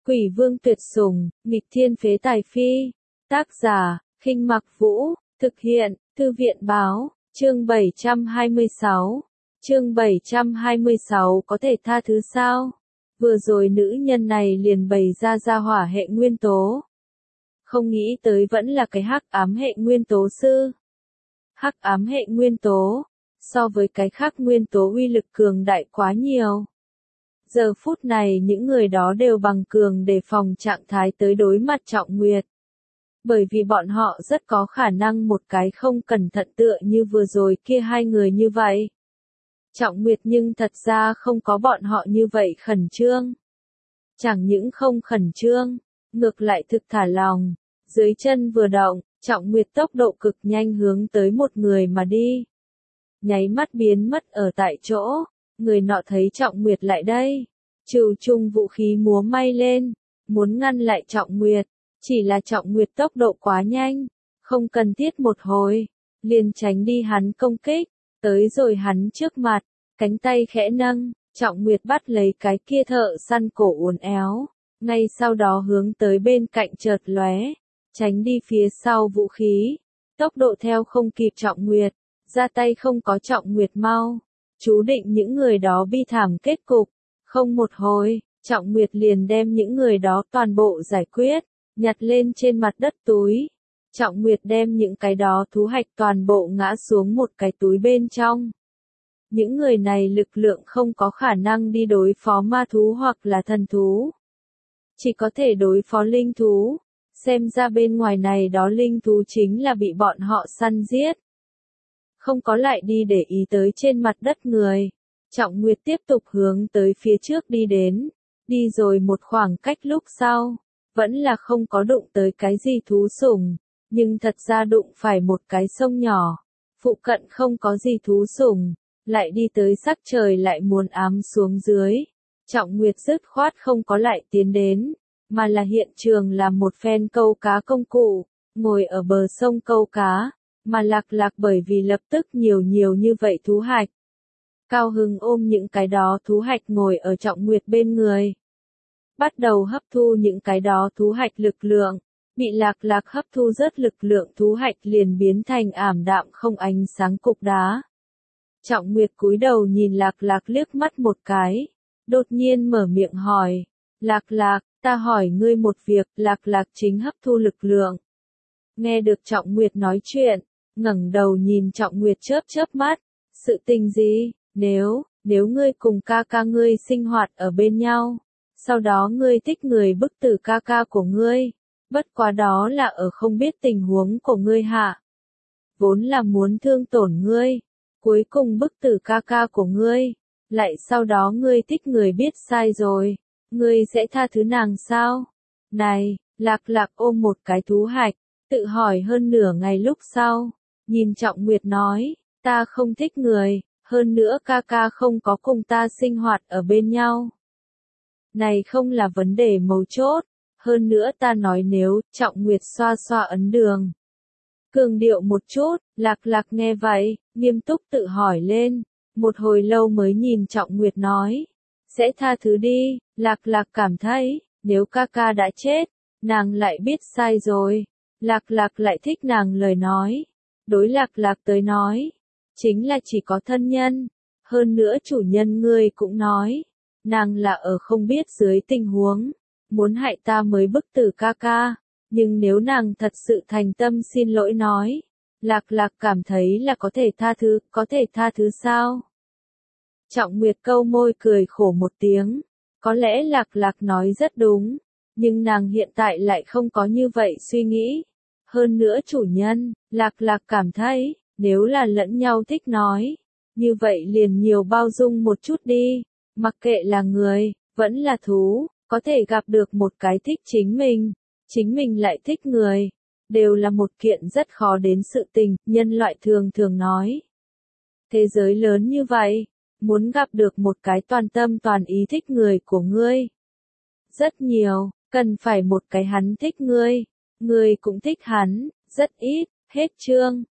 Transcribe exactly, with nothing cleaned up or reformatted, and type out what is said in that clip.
Quỷ vương tuyệt sủng, nghịch thiên phế tài phi. Tác giả, Khinh Mặc Vũ, thực hiện, Thư viện báo, chương bảy trăm hai mươi sáu. Chương bảy trăm hai mươi sáu có thể tha thứ sao? Vừa rồi nữ nhân này liền bày ra ra hỏa hệ nguyên tố. Không nghĩ tới vẫn là cái hắc ám hệ nguyên tố sư. Hắc ám hệ nguyên tố, so với cái khác nguyên tố uy lực cường đại quá nhiều. Giờ phút này những người đó đều bằng cường đề phòng trạng thái tới đối mặt Trọng Nguyệt. Bởi vì bọn họ rất có khả năng một cái không cẩn thận tựa như vừa rồi kia hai người như vậy. Trọng Nguyệt nhưng thật ra không có bọn họ như vậy khẩn trương. Chẳng những không khẩn trương, ngược lại thực thả lòng. Dưới chân vừa động, Trọng Nguyệt tốc độ cực nhanh hướng tới một người mà đi. Nháy mắt biến mất ở tại chỗ, người nọ thấy Trọng Nguyệt lại đây. Trừ trung vũ khí múa may lên, muốn ngăn lại Trọng Nguyệt. Chỉ là Trọng Nguyệt tốc độ quá nhanh, không cần thiết một hồi, liền tránh đi hắn công kích, tới rồi hắn trước mặt, cánh tay khẽ nâng, Trọng Nguyệt bắt lấy cái kia thợ săn cổ uốn éo, ngay sau đó hướng tới bên cạnh chợt lóe, tránh đi phía sau vũ khí, tốc độ theo không kịp Trọng Nguyệt, ra tay không có Trọng Nguyệt mau, chú định những người đó bi thảm kết cục, không một hồi, Trọng Nguyệt liền đem những người đó toàn bộ giải quyết. Nhặt lên trên mặt đất túi. Trọng Nguyệt đem những cái đó thú hạch toàn bộ ngã xuống một cái túi bên trong. Những người này lực lượng không có khả năng đi đối phó ma thú hoặc là thần thú. Chỉ có thể đối phó linh thú. Xem ra bên ngoài này đó linh thú chính là bị bọn họ săn giết. Không có lại đi để ý tới trên mặt đất người. Trọng Nguyệt tiếp tục hướng tới phía trước đi đến. Đi rồi một khoảng cách lúc sau. Vẫn là không có đụng tới cái gì thú sủng, nhưng thật ra đụng phải một cái sông nhỏ, phụ cận không có gì thú sủng, lại đi tới sắc trời lại muốn ám xuống dưới. Trọng Nguyệt dứt khoát không có lại tiến đến, mà là hiện trường làm một phen câu cá công cụ, ngồi ở bờ sông câu cá, mà Lạc Lạc bởi vì lập tức nhiều nhiều như vậy thú hạch. Cao hứng ôm những cái đó thú hạch ngồi ở Trọng Nguyệt bên người. Bắt đầu hấp thu những cái đó thú hạch lực lượng, bị Lạc Lạc hấp thu rất lực lượng thú hạch liền biến thành ảm đạm không ánh sáng cục đá. Trọng Nguyệt cúi đầu nhìn Lạc Lạc liếc mắt một cái, đột nhiên mở miệng hỏi, Lạc Lạc, ta hỏi ngươi một việc, Lạc Lạc chính hấp thu lực lượng. Nghe được Trọng Nguyệt nói chuyện, ngẩng đầu nhìn Trọng Nguyệt chớp chớp mắt, sự tình gì, nếu, nếu ngươi cùng ca ca ngươi sinh hoạt ở bên nhau. Sau đó ngươi thích người bức tử ca ca của ngươi, bất quá đó là ở không biết tình huống của ngươi hạ. Vốn là muốn thương tổn ngươi, cuối cùng bức tử ca ca của ngươi, lại sau đó ngươi thích người biết sai rồi, ngươi sẽ tha thứ nàng sao? Này, Lạc Lạc ôm một cái thú hạch, tự hỏi hơn nửa ngày lúc sau, nhìn Trọng Nguyệt nói, ta không thích người, hơn nữa ca ca không có cùng ta sinh hoạt ở bên nhau. Này không là vấn đề mấu chốt, hơn nữa ta nói nếu, Trọng Nguyệt xoa xoa ấn đường. Cường điệu một chút, Lạc Lạc nghe vậy, nghiêm túc tự hỏi lên, một hồi lâu mới nhìn Trọng Nguyệt nói, sẽ tha thứ đi, Lạc Lạc cảm thấy, nếu ca ca đã chết, nàng lại biết sai rồi, Lạc Lạc lại thích nàng lời nói, đối Lạc Lạc tới nói, chính là chỉ có thân nhân, hơn nữa chủ nhân ngươi cũng nói. Nàng là ở không biết dưới tình huống, muốn hại ta mới bức tử ca ca, nhưng nếu nàng thật sự thành tâm xin lỗi nói, Lạc Lạc cảm thấy là có thể tha thứ, có thể tha thứ sao? Trọng Nguyệt câu môi cười khổ một tiếng, có lẽ Lạc Lạc nói rất đúng, nhưng nàng hiện tại lại không có như vậy suy nghĩ. Hơn nữa chủ nhân, Lạc Lạc cảm thấy, nếu là lẫn nhau thích nói, như vậy liền nhiều bao dung một chút đi. Mặc kệ là người, vẫn là thú, có thể gặp được một cái thích chính mình, chính mình lại thích người, đều là một kiện rất khó đến sự tình, nhân loại thường thường nói. Thế giới lớn như vậy, muốn gặp được một cái toàn tâm toàn ý thích người của ngươi. Rất nhiều, cần phải một cái hắn thích ngươi, ngươi cũng thích hắn, rất ít, hết chương.